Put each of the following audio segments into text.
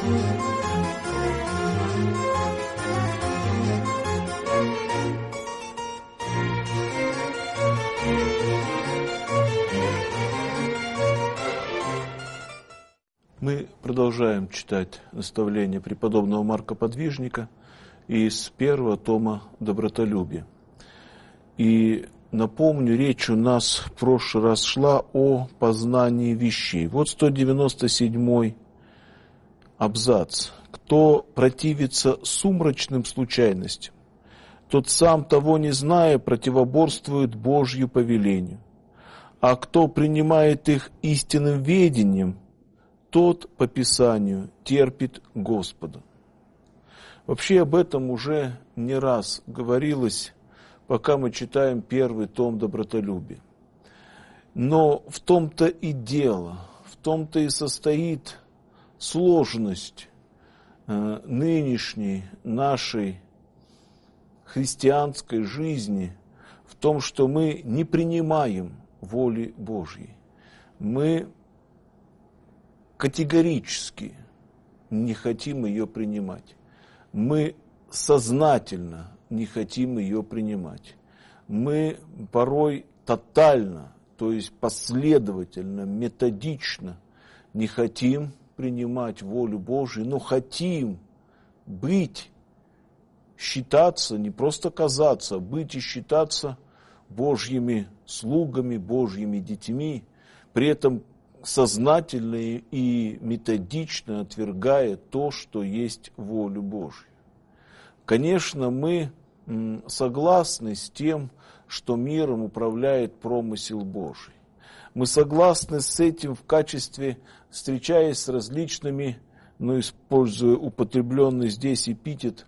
Мы продолжаем читать наставления преподобного Марка Подвижника из первого тома «Добротолюбие». И напомню, речь у нас в прошлый раз шла о познании вещей. Вот 197-й абзац. «Кто противится сумрачным случайностям, тот сам, того не зная, противоборствует Божью повелению. А кто принимает их истинным ведением, тот по Писанию терпит Господа». Вообще об этом уже не раз говорилось, пока мы читаем первый том «Добротолюбия». Но в том-то и дело, в том-то и состоит сложность нынешней нашей христианской жизни, в том, что мы не принимаем воли Божьей. Мы категорически не хотим ее принимать. Мы сознательно не хотим ее принимать. Мы порой тотально, то есть последовательно, методично не хотим принимать волю Божию, но хотим быть, считаться, не просто казаться, а быть и считаться Божьими слугами, Божьими детьми, при этом сознательно и методично отвергая то, что есть волю Божью. Конечно, мы согласны с тем, что миром управляет промысел Божий. Мы согласны с этим в качестве, встречаясь с различными, используя употребленный здесь эпитет,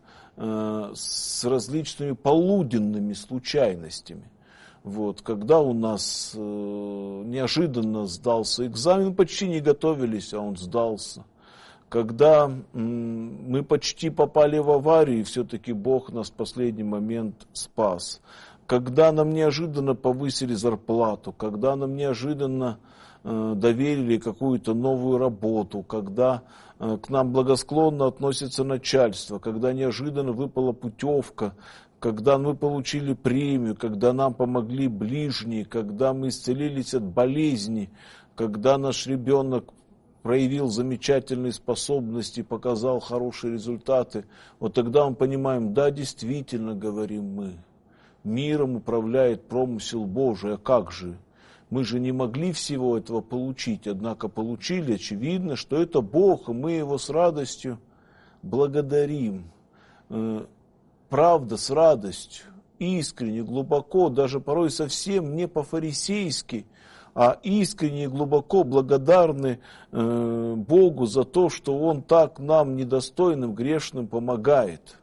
с различными полуденными случайностями. Когда у нас неожиданно сдался экзамен, почти не готовились, а он сдался. Когда мы почти попали в аварию, и все-таки Бог нас в последний момент спас. Когда нам неожиданно повысили зарплату, когда нам неожиданно доверили какую-то новую работу, когда к нам благосклонно относится начальство, когда неожиданно выпала путевка, когда мы получили премию, когда нам помогли ближние, когда мы исцелились от болезни, когда наш ребенок проявил замечательные способности, показал хорошие результаты, вот тогда мы понимаем, да, действительно, говорим мы, миром управляет промысел Божий, а как же? Мы же не могли всего этого получить, однако получили, очевидно, что это Бог, и мы Его с радостью благодарим. Правда, с радостью, искренне, глубоко, даже порой совсем не по-фарисейски, а искренне и глубоко благодарны Богу за то, что Он так нам, недостойным, грешным, помогает.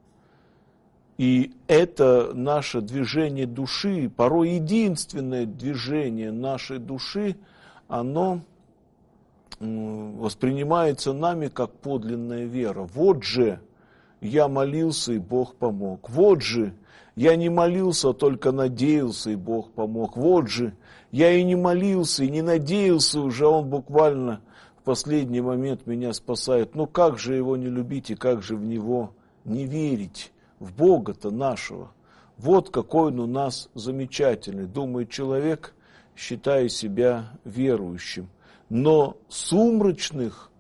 И это наше движение души, порой единственное движение нашей души, оно воспринимается нами как подлинная вера. Вот же я молился, и Бог помог. Вот же я не молился, а только надеялся, и Бог помог. Вот же я и не молился, и не надеялся уже, Он буквально в последний момент меня спасает. Но как же Его не любить и как же в Него не верить? В Бога-то нашего. Вот какой Он у нас замечательный, думает человек, считая себя верующим. Но сумеречных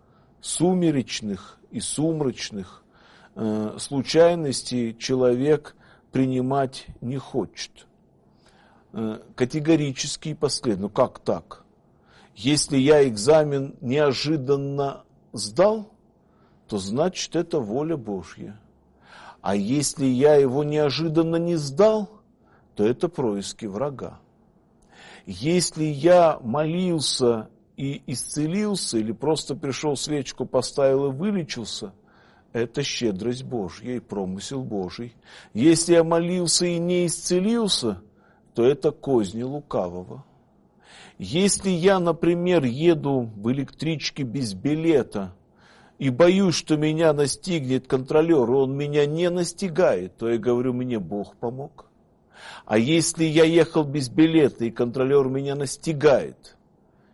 и сумрачных случайностей человек принимать не хочет. Категорически и последовательно. Как так? Если я экзамен неожиданно сдал, то значит это воля Божья. А если я его неожиданно не сдал, то это происки врага. Если я молился и исцелился, или просто пришел, свечку поставил и вылечился, это щедрость Божья и промысел Божий. Если я молился и не исцелился, то это козни лукавого. Если я, например, еду в электричке без билета и боюсь, что меня настигнет контролер, и он меня не настигает, то я говорю, мне Бог помог. А если я ехал без билета, и контролер меня настигает,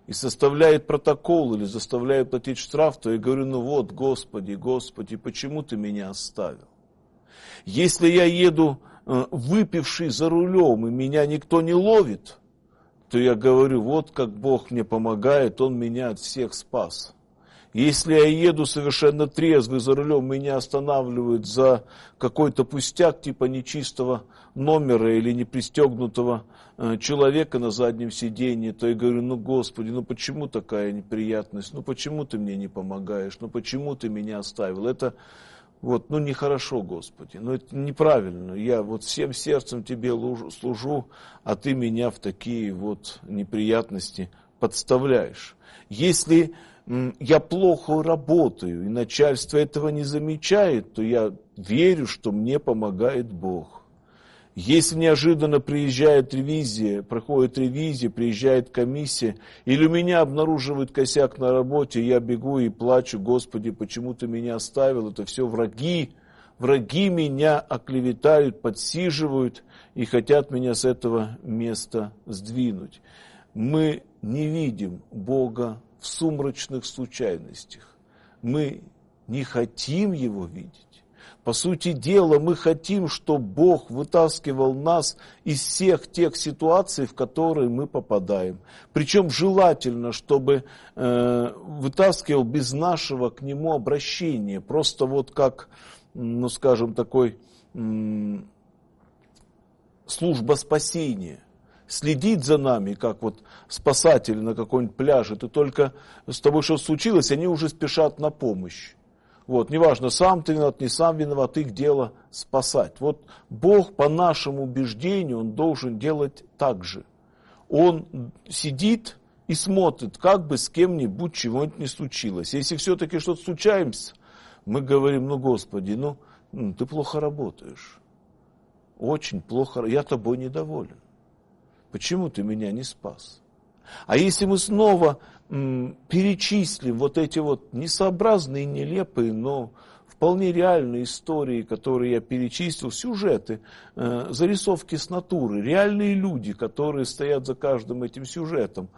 и составляет протокол или заставляет платить штраф, то я говорю, ну вот, Господи, Господи, почему ты меня оставил? Если я еду выпивший за рулем, и меня никто не ловит, то я говорю, вот как Бог мне помогает, Он меня от всех спас. Если я еду совершенно трезвый за рулем, меня останавливают за какой-то пустяк, типа нечистого номера или непристегнутого человека на заднем сиденье, то я говорю, ну Господи, ну почему такая неприятность, ну почему ты мне не помогаешь, ну почему ты меня оставил, это вот, ну нехорошо, Господи, ну это неправильно, я вот всем сердцем Тебе служу, а Ты меня в такие вот неприятности подставляешь. Если я плохо работаю, и начальство этого не замечает, то я верю, что мне помогает Бог. Если неожиданно приезжает ревизия, проходит ревизия, приезжает комиссия, или у меня обнаруживают косяк на работе, я бегу и плачу, Господи, почему ты меня оставил, это все враги. Враги меня оклеветают, подсиживают и хотят меня с этого места сдвинуть. Мы не видим Бога в сумрачных случайностях. Мы не хотим Его видеть. По сути дела, мы хотим, чтобы Бог вытаскивал нас из всех тех ситуаций, в которые мы попадаем. Причем желательно, чтобы вытаскивал без нашего к Нему обращения. Просто вот как, ну скажем, такой служба спасения. Следить за нами, как вот спасатели на каком-нибудь пляже. Ты только с тобой что случилось, они уже спешат на помощь. Вот, неважно, сам ты виноват, не сам виноват, их дело спасать. Вот Бог, по нашему убеждению, Он должен делать так же. Он сидит и смотрит, как бы с кем-нибудь чего-нибудь не случилось. Если все-таки что-то случается, мы говорим, ну, Господи, ну, ты плохо работаешь. Очень плохо, я тобой недоволен. Почему ты меня не спас? А если мы снова перечислим вот эти вот несообразные, нелепые, но вполне реальные истории, которые я перечислил, сюжеты, зарисовки с натуры, реальные люди, которые стоят за каждым этим сюжетом,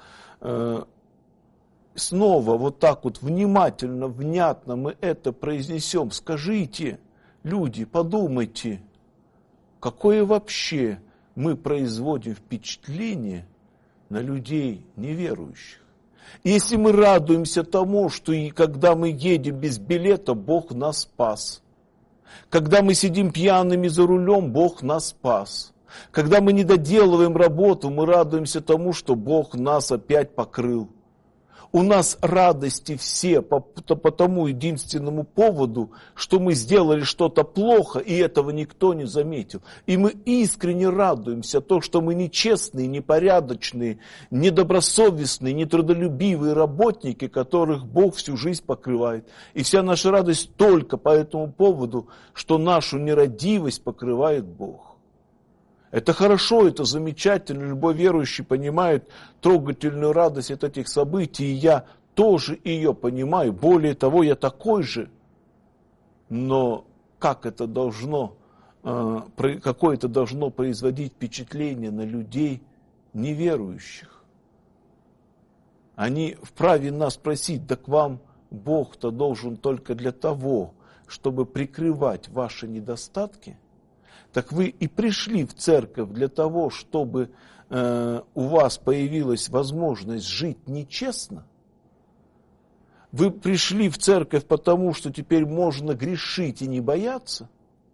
снова вот так вот внимательно, внятно мы это произнесем, скажите, люди, подумайте, какое вообще мы производим впечатление на людей неверующих. Если мы радуемся тому, что и когда мы едем без билета, Бог нас спас. Когда мы сидим пьяными за рулем, Бог нас спас. Когда мы не доделываем работу, мы радуемся тому, что Бог нас опять покрыл. У нас радости все по тому единственному поводу, что мы сделали что-то плохо, и этого никто не заметил. И мы искренне радуемся то, что мы нечестные, непорядочные, недобросовестные, нетрудолюбивые работники, которых Бог всю жизнь покрывает. И вся наша радость только по этому поводу, что нашу нерадивость покрывает Бог. Это хорошо, это замечательно, любой верующий понимает трогательную радость от этих событий, и я тоже ее понимаю, более того, я такой же. Но как это должно, какое это должно производить впечатление на людей неверующих? Они вправе нас спросить, да к вам Бог-то должен только для того, чтобы прикрывать ваши недостатки? Так вы и пришли в церковь для того, чтобы у вас появилась возможность жить нечестно? Вы пришли в церковь потому, что теперь можно грешить и не бояться?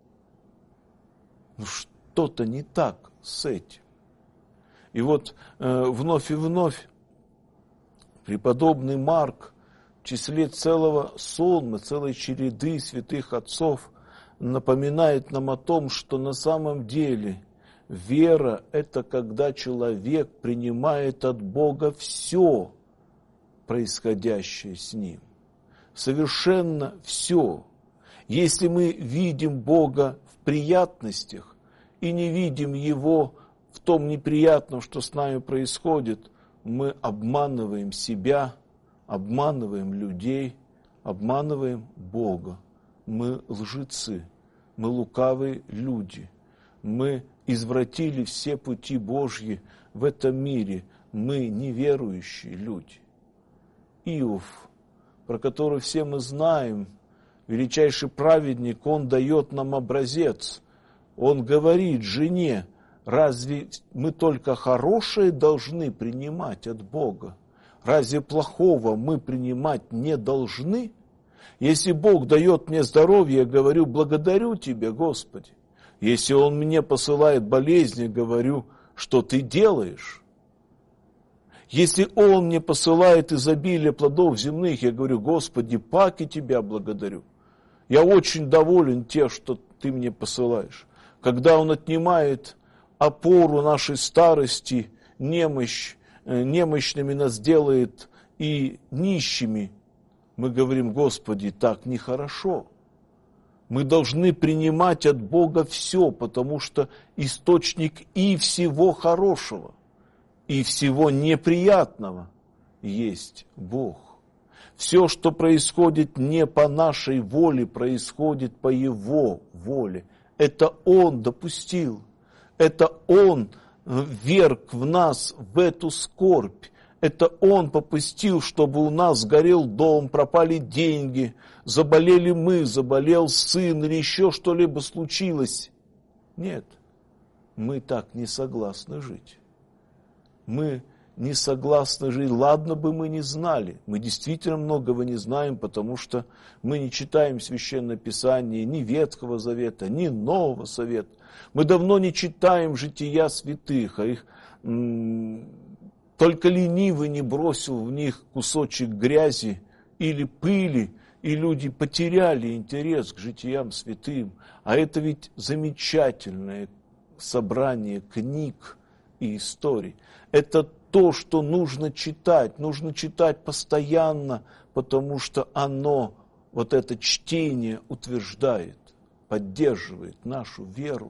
Ну что-то не так с этим. И вот вновь и вновь преподобный Марк в числе целого сонма, целой череды святых отцов напоминает нам о том, что на самом деле вера – это когда человек принимает от Бога все происходящее с ним. Совершенно все. Если мы видим Бога в приятностях и не видим Его в том неприятном, что с нами происходит, мы обманываем себя, обманываем людей, обманываем Бога. Мы лжецы, мы лукавые люди, мы извратили все пути Божьи в этом мире, мы неверующие люди. Иов, про который все мы знаем, величайший праведник, он дает нам образец. Он говорит жене: разве мы только хорошее должны принимать от Бога? Разве плохого мы принимать не должны? Если Бог дает мне здоровье, я говорю: благодарю Тебя, Господи. Если Он мне посылает болезни, говорю: что Ты делаешь? Если Он мне посылает изобилие плодов земных, я говорю: Господи, паки Тебя благодарю. Я очень доволен тем, что Ты мне посылаешь. Когда Он отнимает опору нашей старости, немощными нас делает и нищими, мы говорим: Господи, так нехорошо. Мы должны принимать от Бога все, потому что источник и всего хорошего, и всего неприятного есть Бог. Все, что происходит не по нашей воле, происходит по Его воле. Это Он допустил. Это Он вверг в нас в эту скорбь. Это Он попустил, чтобы у нас сгорел дом, пропали деньги, заболели мы, заболел сын или еще что-либо случилось. Нет, мы так не согласны жить. Мы не согласны жить. Ладно бы мы не знали. Мы действительно многого не знаем, потому что мы не читаем Священное Писание ни Ветхого Завета, ни Нового Завета. Мы давно не читаем жития святых, а их только ленивый не бросил в них кусочек грязи или пыли, и люди потеряли интерес к житиям святым. А это ведь замечательное собрание книг и историй. Это то, что нужно читать постоянно, потому что оно, вот это чтение утверждает, поддерживает нашу веру.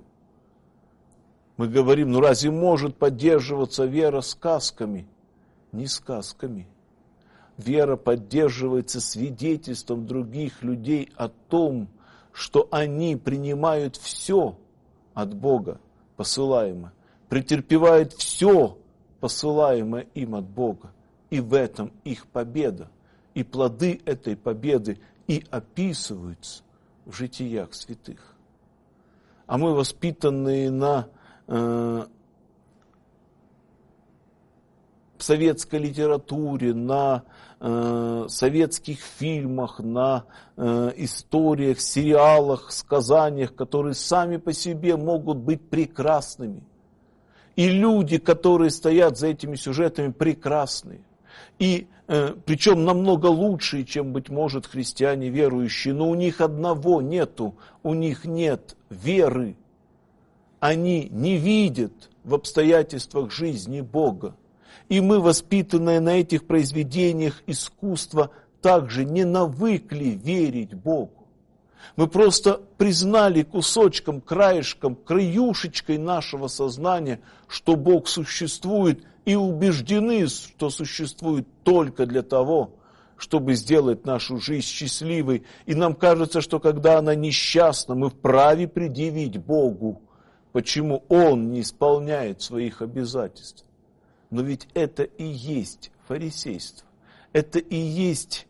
Мы говорим: ну разве может поддерживаться вера сказками? Не сказками. Вера поддерживается свидетельством других людей о том, что они принимают все от Бога посылаемое, претерпевают все посылаемое им от Бога. И в этом их победа. И плоды этой победы и описываются в житиях святых. А мы, воспитанные на советской литературе, на советских фильмах, на историях, сериалах, сказаниях, которые сами по себе могут быть прекрасными. И люди, которые стоят за этими сюжетами, прекрасные. И причем намного лучшие, чем, быть может, христиане верующие. Но у них одного нету, у них нет веры. Они не видят в обстоятельствах жизни Бога. И мы, воспитанные на этих произведениях искусства, также не навыкли верить Богу. Мы просто признали кусочком, краешком, краюшечкой нашего сознания, что Бог существует, и убеждены, что существует только для того, чтобы сделать нашу жизнь счастливой. И нам кажется, что когда она несчастна, мы вправе предъявить Богу, почему Он не исполняет своих обязательств. Но ведь это и есть фарисейство. Это и есть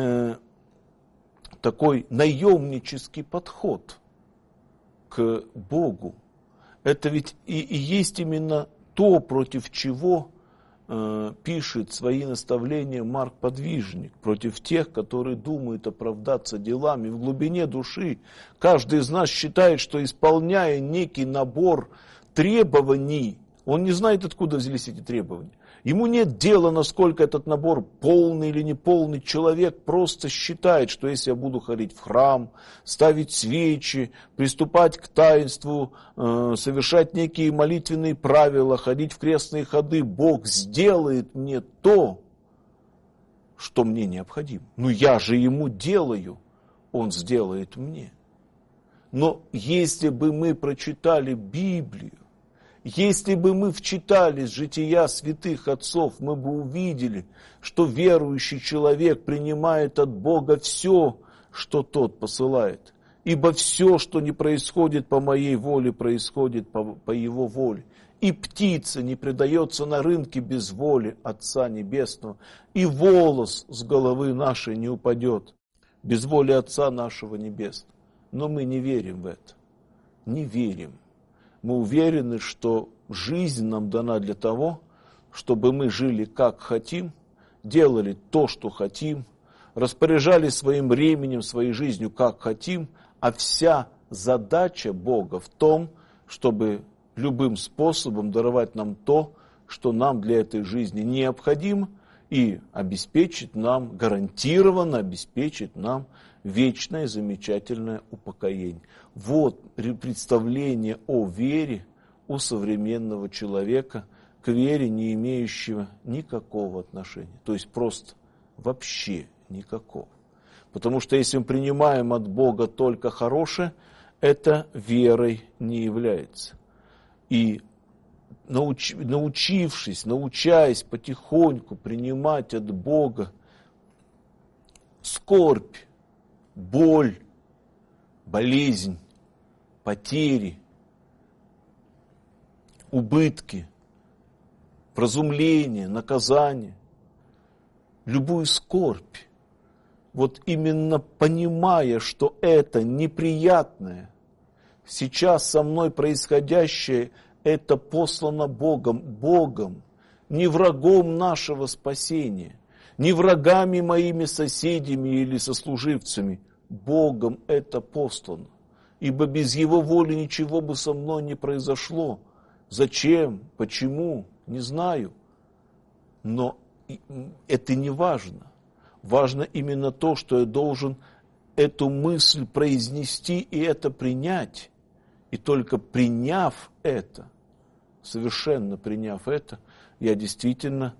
такой наемнический подход к Богу. Это ведь и есть именно то, против чего пишет свои наставления Марк Подвижник, против тех, которые думают оправдаться делами. В глубине души каждый из нас считает, что, исполняя некий набор требований, он не знает, откуда взялись эти требования. Ему нет дела, насколько этот набор полный или неполный. Человек просто считает, что если я буду ходить в храм, ставить свечи, приступать к таинству, совершать некие молитвенные правила, ходить в крестные ходы, Бог сделает мне то, что мне необходимо. Ну я же Ему делаю, Он сделает мне. Но если бы мы прочитали Библию, если бы мы вчитались в жития святых отцов, мы бы увидели, что верующий человек принимает от Бога все, что Тот посылает. Ибо все, что не происходит по моей воле, происходит по Его воле. и птица не предается на рынке без воли Отца Небесного, и волос с головы нашей не упадет без воли Отца нашего Небесного. Но мы не верим в это. Не верим. Мы уверены, что жизнь нам дана для того, чтобы мы жили как хотим, делали то, что хотим, распоряжались своим временем, своей жизнью как хотим, а вся задача Бога в том, чтобы любым способом даровать нам то, что нам для этой жизни необходимо, и обеспечить нам, гарантированно обеспечить нам вечное замечательное упокоение. Вот представление о вере у современного человека, к вере не имеющего никакого отношения. То есть просто вообще никакого. Потому что если мы принимаем от Бога только хорошее, это верой не является. И научаясь потихоньку принимать от Бога скорбь, боль, болезнь, потери, убытки, вразумление, наказание, любую скорбь, вот именно понимая, что это неприятное, сейчас со мной происходящее, это послано Богом, не врагом нашего спасения, не врагами моими соседями или сослуживцами, Богом это послано. Ибо без Его воли ничего бы со мной не произошло. Зачем? Почему? Не знаю. Но это не важно. Важно именно то, что я должен эту мысль произнести и это принять. И только приняв это, совершенно приняв это, я действительно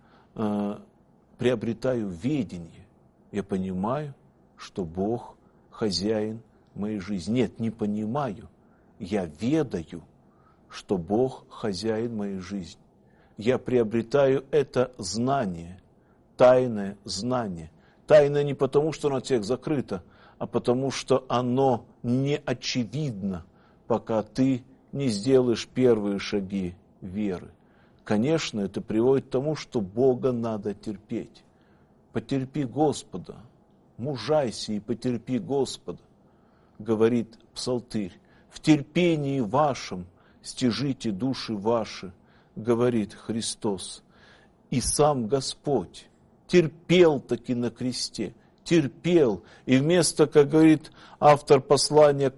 приобретаю ведение. Я понимаю, что Бог хозяин моей жизни. Нет, не понимаю. Я ведаю, что Бог хозяин моей жизни. Я приобретаю это знание, тайное знание. Тайное не потому, что оно от всех закрыто, а потому, что оно не очевидно, пока ты не сделаешь первые шаги веры. Конечно, это приводит к тому, что Бога надо терпеть. Потерпи Господа, мужайся и потерпи Господа, говорит Псалтырь. В терпении вашем стяжите души ваши, говорит Христос. И сам Господь терпел таки на кресте, терпел. И вместо, как говорит автор послания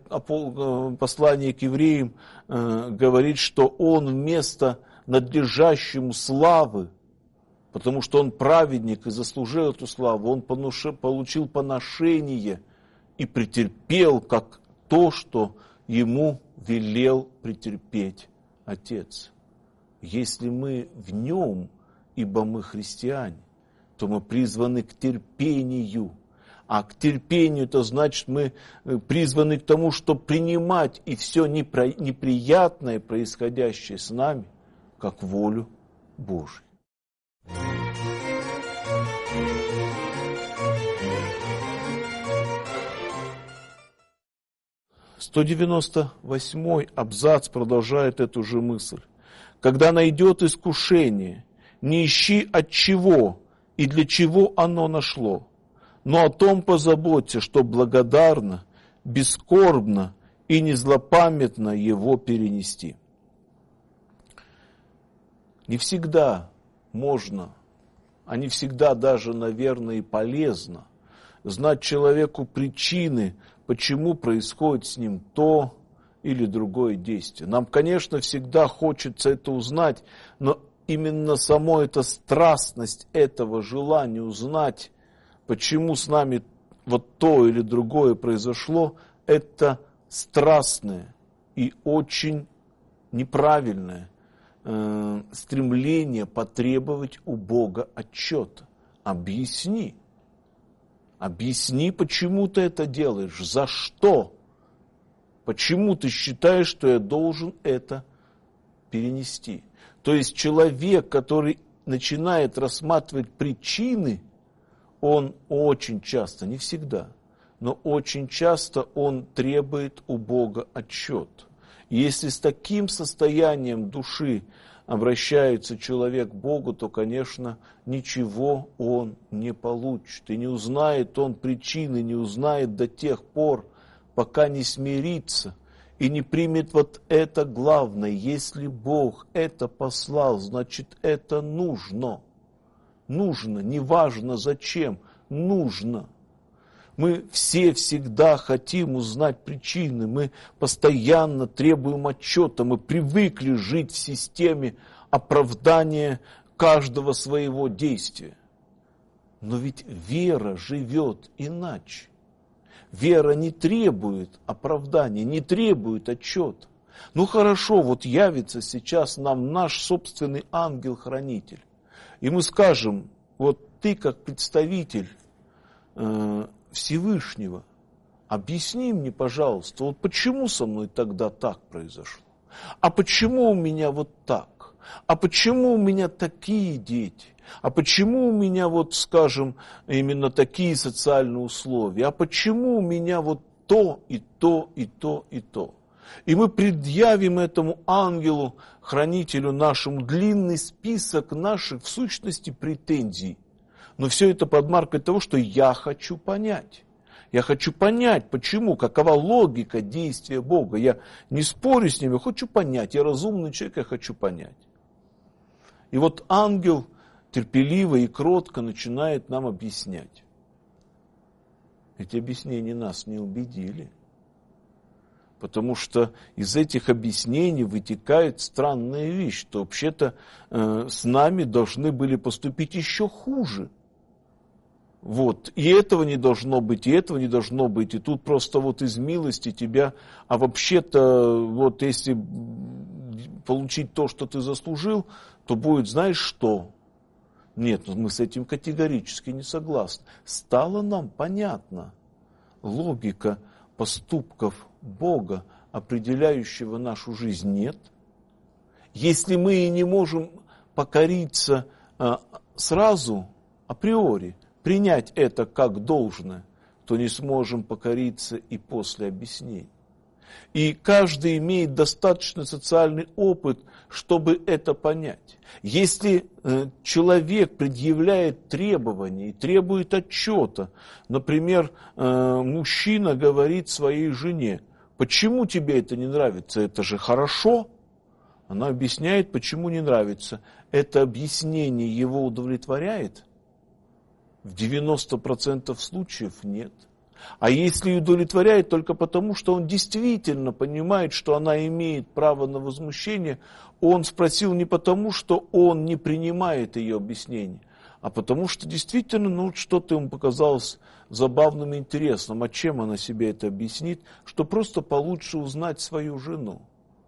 к евреям, говорит, что он вместо надлежащему славы, потому что он праведник и заслужил эту славу, он получил поношение и претерпел как то, что ему велел претерпеть Отец. Если мы в нем, ибо мы христиане, то мы призваны к терпению. А к терпению, это значит, мы призваны к тому, чтобы принимать и все неприятное, происходящее с нами, как волю Божию. 198-й абзац продолжает эту же мысль. Когда найдет искушение, не ищи от чего и для чего оно нашло, но о том позаботься, что благодарно, бескорбно и незлопамятно его перенести. Не всегда можно, а не всегда даже, наверное, и полезно знать человеку причины, почему происходит с ним то или другое действие. Нам, конечно, всегда хочется это узнать, но именно сама эта страстность этого желания узнать, почему с нами вот то или другое произошло, это страстное и очень неправильное стремление потребовать у Бога отчета. Объясни. Объясни, почему ты это делаешь, за что. Почему ты считаешь, что я должен это перенести? То есть человек, который начинает рассматривать причины, он очень часто, не всегда, но очень часто он требует у Бога отчет. И если с таким состоянием души обращается человек к Богу, то, конечно, ничего он не получит. И не узнает он причины, не узнает до тех пор, пока не смирится и не примет вот это главное. Если Бог это послал, значит это нужно. Нужно, неважно зачем, нужно. Мы все всегда хотим узнать причины, мы постоянно требуем отчета, мы привыкли жить в системе оправдания каждого своего действия. Но ведь вера живет иначе. Вера не требует оправдания, не требует отчета. Ну хорошо, вот явится сейчас нам наш собственный ангел-хранитель. И мы скажем, вот ты как представитель Всевышнего, объясни мне, пожалуйста, вот почему со мной тогда так произошло? А почему у меня вот так? А почему у меня такие дети? А почему у меня вот, скажем, именно такие социальные условия? А почему у меня вот то, и то, и то, и то? И мы предъявим этому ангелу, хранителю нашему, длинный список наших, в сущности, претензий. Но все это под маркой того, что я хочу понять. Я хочу понять, почему, какова логика действия Бога. Я не спорю с ним, я хочу понять. Я разумный человек, я хочу понять. И вот ангел терпеливо и кротко начинает нам объяснять. Эти объяснения нас не убедили. Потому что из этих объяснений вытекает странная вещь, что вообще-то с нами должны были поступить еще хуже. Вот, и этого не должно быть, и этого не должно быть, и тут просто вот из милости тебя, а вообще-то вот если получить то, что ты заслужил, то будет, знаешь что? Нет, мы с этим категорически не согласны. Стало нам понятна логика поступков Бога, определяющего нашу жизнь, нет. Если мы и не можем покориться сразу, априори, принять это как должное, то не сможем покориться и после объяснений. И каждый имеет достаточно социальный опыт, чтобы это понять. Если человек предъявляет требования и требует отчета, например, мужчина говорит своей жене, почему тебе это не нравится, это же хорошо. Она объясняет, почему не нравится. Это объяснение его удовлетворяет? В 90% случаев нет. А если удовлетворяет только потому, что он действительно понимает, что она имеет право на возмущение, он спросил не потому, что он не принимает ее объяснение, а потому что действительно что-то ему показалось забавным и интересным. А чем она себе это объяснит? Что просто получше узнать свою жену.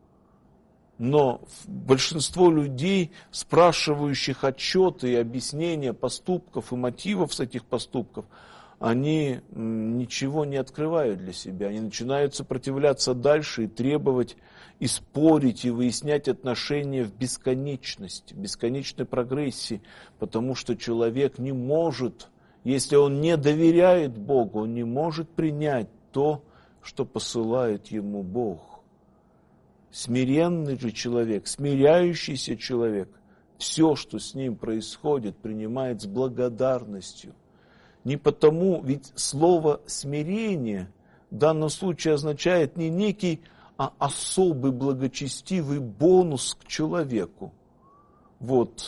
Но большинство людей, спрашивающих отчеты и объяснения поступков и мотивов с этих поступков, они ничего не открывают для себя. Они начинают сопротивляться дальше и требовать, и спорить, и выяснять отношения в бесконечности, в бесконечной прогрессии, потому что человек не может, если он не доверяет Богу, он не может принять то, что посылает ему Бог. Смиренный же человек, смиряющийся человек, все, что с ним происходит, принимает с благодарностью. Не потому, ведь слово «смирение» в данном случае означает не некий особый благочестивый бонус к человеку. Вот,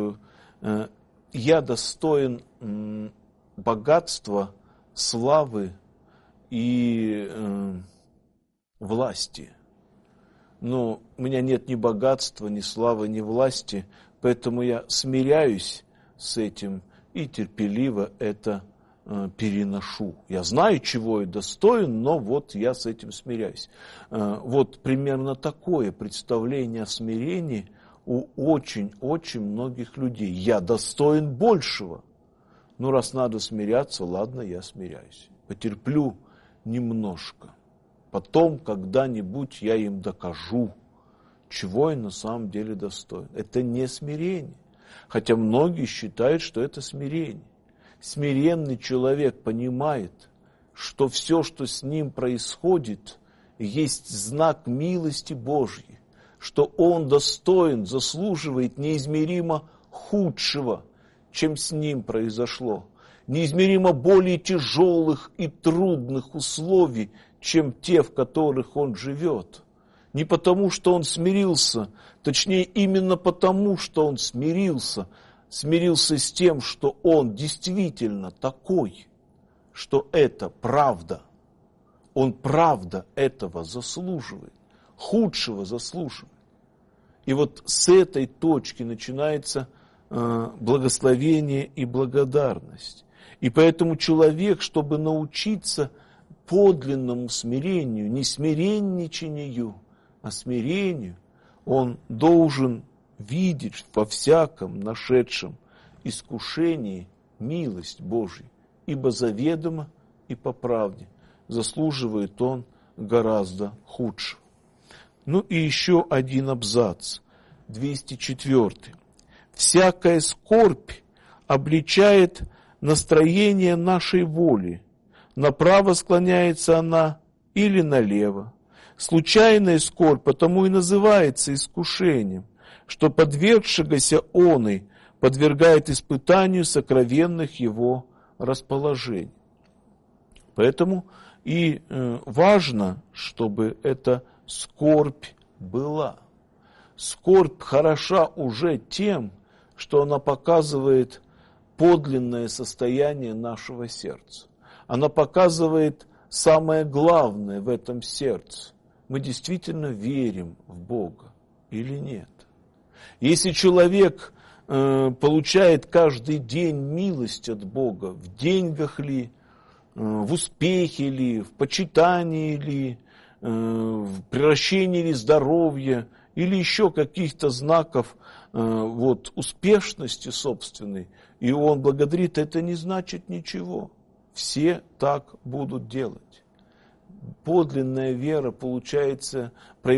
я достоин богатства, славы и власти. Но у меня нет ни богатства, ни славы, ни власти, поэтому я смиряюсь с этим и терпеливо это переношу. Я знаю, чего я достоин, но вот я с этим смиряюсь. Вот примерно такое представление о смирении у очень-очень многих людей. Я достоин большего. Ну, раз надо смиряться, ладно, я смиряюсь. Потерплю немножко. Потом, когда-нибудь я им докажу, чего я на самом деле достоин. Это не смирение. Хотя многие считают, что это смирение. Смиренный человек понимает, что все, что с ним происходит, есть знак милости Божьей, что он достоин, заслуживает неизмеримо худшего, чем с ним произошло, неизмеримо более тяжелых и трудных условий, чем те, в которых он живет. Не потому, что он смирился, точнее, именно потому, что он смирился с тем, что он действительно такой, что это правда. Он правда этого заслуживает, худшего заслуживает. И вот с этой точки начинается благословение и благодарность. И поэтому человек, чтобы научиться подлинному смирению, не смиренничанию, а смирению, он должен видеть во всяком нашедшем искушении милость Божью, ибо заведомо и по правде заслуживает он гораздо худшего. Ну и еще один абзац, 204. «Всякая скорбь обличает настроение нашей воли, направо склоняется она или налево. Случайная скорбь потому и называется искушением, что подвергшегося оной подвергает испытанию сокровенных его расположений». Поэтому и важно, чтобы эта скорбь была. Скорбь хороша уже тем, что она показывает подлинное состояние нашего сердца. Она показывает самое главное в этом сердце. Мы действительно верим в Бога или нет. Если человек получает каждый день милость от Бога, в деньгах ли, в успехе ли, в почитании ли, в приращении ли здоровья, или еще каких-то знаков успешности собственной, и он благодарит, это не значит ничего. Все так будут делать. Подлинная вера, получается,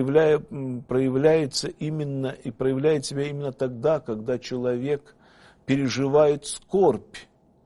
проявляется именно и проявляет себя именно тогда, когда человек переживает скорбь.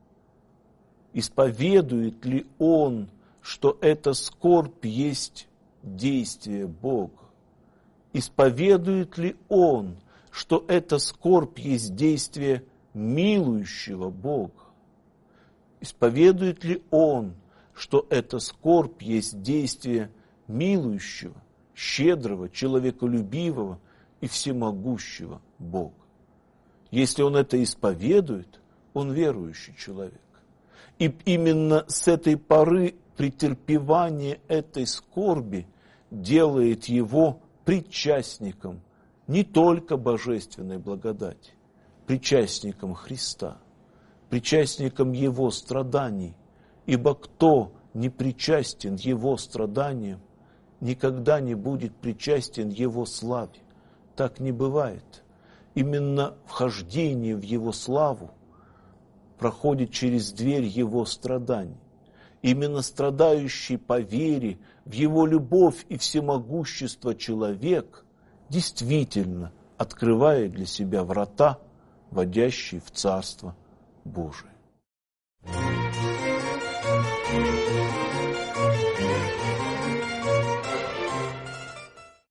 Исповедует ли он, что эта скорбь есть действие Бога? Исповедует ли он, что эта скорбь есть действие милующего Бога? Исповедует ли он, что эта скорбь есть действие милующего, щедрого, человеколюбивого и всемогущего Бога? Если он это исповедует, он верующий человек. И именно с этой поры претерпевание этой скорби делает его причастником не только божественной благодати, причастником Христа, причастником Его страданий, ибо кто не причастен Его страданиям, никогда не будет причастен Его славе. Так не бывает. Именно вхождение в Его славу проходит через дверь Его страданий. Именно страдающий по вере в Его любовь и всемогущество человек действительно открывает для себя врата, вводящие в Царство Божие.